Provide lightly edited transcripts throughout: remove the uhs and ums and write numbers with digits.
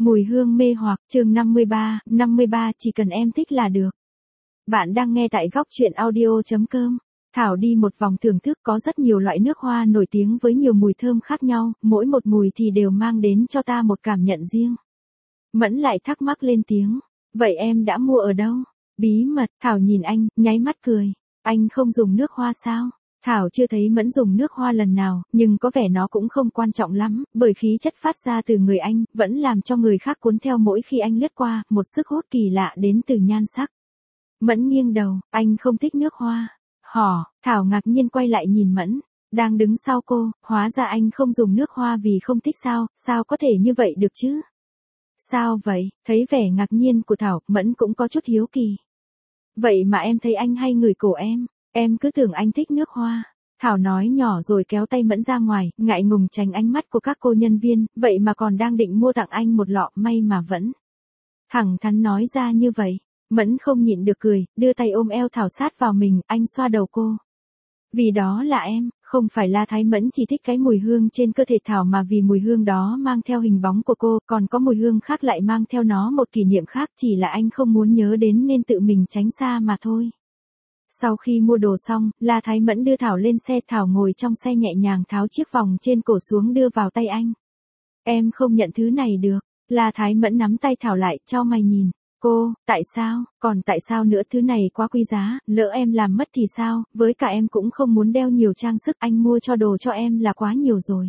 Mùi hương mê hoặc, chương 53, chỉ cần em thích là được. Bạn đang nghe tại góc truyện audio.com. Thảo đi một vòng thưởng thức, có rất nhiều loại nước hoa nổi tiếng với nhiều mùi thơm khác nhau, mỗi một mùi thì đều mang đến cho ta một cảm nhận riêng. Mẫn lại thắc mắc lên tiếng, vậy em đã mua ở đâu? Bí mật. Thảo nhìn anh, nháy mắt cười. Anh không dùng nước hoa sao? Thảo chưa thấy Mẫn dùng nước hoa lần nào, nhưng có vẻ nó cũng không quan trọng lắm, bởi khí chất phát ra từ người anh, vẫn làm cho người khác cuốn theo mỗi khi anh lướt qua, một sức hút kỳ lạ đến từ nhan sắc. Mẫn nghiêng đầu, anh không thích nước hoa. Thảo ngạc nhiên quay lại nhìn Mẫn, đang đứng sau cô, hóa ra anh không dùng nước hoa vì không thích sao, sao có thể như vậy được chứ? Sao vậy? Thấy vẻ ngạc nhiên của Thảo, Mẫn cũng có chút hiếu kỳ. Vậy mà em thấy anh hay ngửi cổ em cứ tưởng anh thích nước hoa. Thảo nói nhỏ rồi kéo tay Mẫn ra ngoài, ngại ngùng tránh ánh mắt của các cô nhân viên, vậy mà còn đang định mua tặng anh một lọ, may mà vẫn thẳng thắn nói ra như vậy. Mẫn không nhịn được cười, đưa tay ôm eo Thảo sát vào mình, anh xoa đầu cô. Vì đó là em, không phải La Thái. Mẫn chỉ thích cái mùi hương trên cơ thể Thảo mà vì mùi hương đó mang theo hình bóng của cô, còn có mùi hương khác lại mang theo nó một kỷ niệm khác, chỉ là anh không muốn nhớ đến nên tự mình tránh xa mà thôi. Sau khi mua đồ xong, La Thái Mẫn đưa Thảo lên xe, Thảo ngồi trong xe nhẹ nhàng tháo chiếc vòng trên cổ xuống đưa vào tay anh. Em không nhận thứ này được. La Thái Mẫn nắm tay Thảo lại, chau mày nhìn. Cô, tại sao, còn tại sao nữa, thứ này quá quý giá, lỡ em làm mất thì sao, với cả em cũng không muốn đeo nhiều trang sức, anh mua cho đồ cho em là quá nhiều rồi.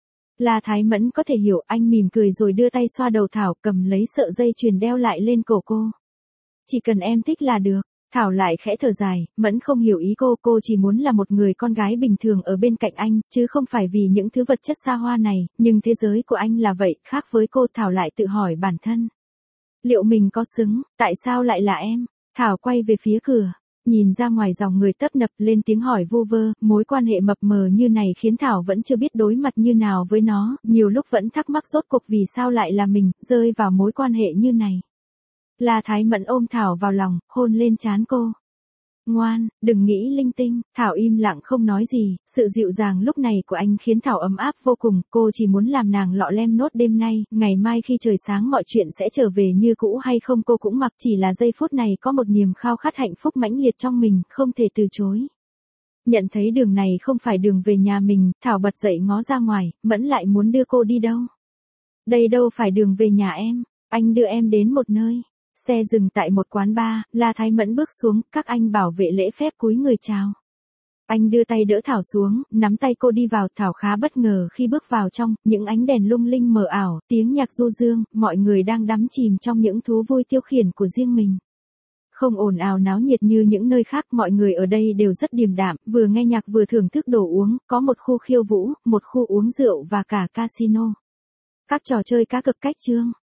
La Thái Mẫn có thể hiểu, anh mỉm cười rồi đưa tay xoa đầu Thảo, cầm lấy sợi dây chuyền đeo lại lên cổ cô. Chỉ cần em thích là được. Thảo lại khẽ thở dài, Mẫn không hiểu ý cô chỉ muốn là một người con gái bình thường ở bên cạnh anh, chứ không phải vì những thứ vật chất xa hoa này, nhưng thế giới của anh là vậy, khác với cô. Thảo lại tự hỏi bản thân. Liệu mình có xứng, tại sao lại là em? Thảo quay về phía cửa, nhìn ra ngoài dòng người tấp nập, lên tiếng hỏi vu vơ, mối quan hệ mập mờ như này khiến Thảo vẫn chưa biết đối mặt như nào với nó, nhiều lúc vẫn thắc mắc rốt cuộc vì sao lại là mình, rơi vào mối quan hệ như này. La Thái Mẫn ôm Thảo vào lòng, hôn lên trán cô. Ngoan, đừng nghĩ linh tinh. Thảo im lặng không nói gì, sự dịu dàng lúc này của anh khiến Thảo ấm áp vô cùng, cô chỉ muốn làm nàng lọ lem nốt đêm nay, ngày mai khi trời sáng mọi chuyện sẽ trở về như cũ hay không cô cũng mặc, chỉ là giây phút này có một niềm khao khát hạnh phúc mãnh liệt trong mình, không thể từ chối. Nhận thấy đường này không phải đường về nhà mình, Thảo bật dậy ngó ra ngoài, Mẫn lại muốn đưa cô đi đâu? Đây đâu phải đường về nhà em, anh đưa em đến một nơi. Xe dừng tại một quán bar, La Thái Mẫn bước xuống, các anh bảo vệ lễ phép cúi người chào. Anh đưa tay đỡ Thảo xuống, nắm tay cô đi vào. Thảo khá bất ngờ khi bước vào trong, những ánh đèn lung linh mờ ảo, tiếng nhạc du dương, mọi người đang đắm chìm trong những thú vui tiêu khiển của riêng mình. Không ồn ào náo nhiệt như những nơi khác, mọi người ở đây đều rất điềm đạm, vừa nghe nhạc vừa thưởng thức đồ uống, có một khu khiêu vũ, một khu uống rượu và cả casino. Các trò chơi cá cược cách chương.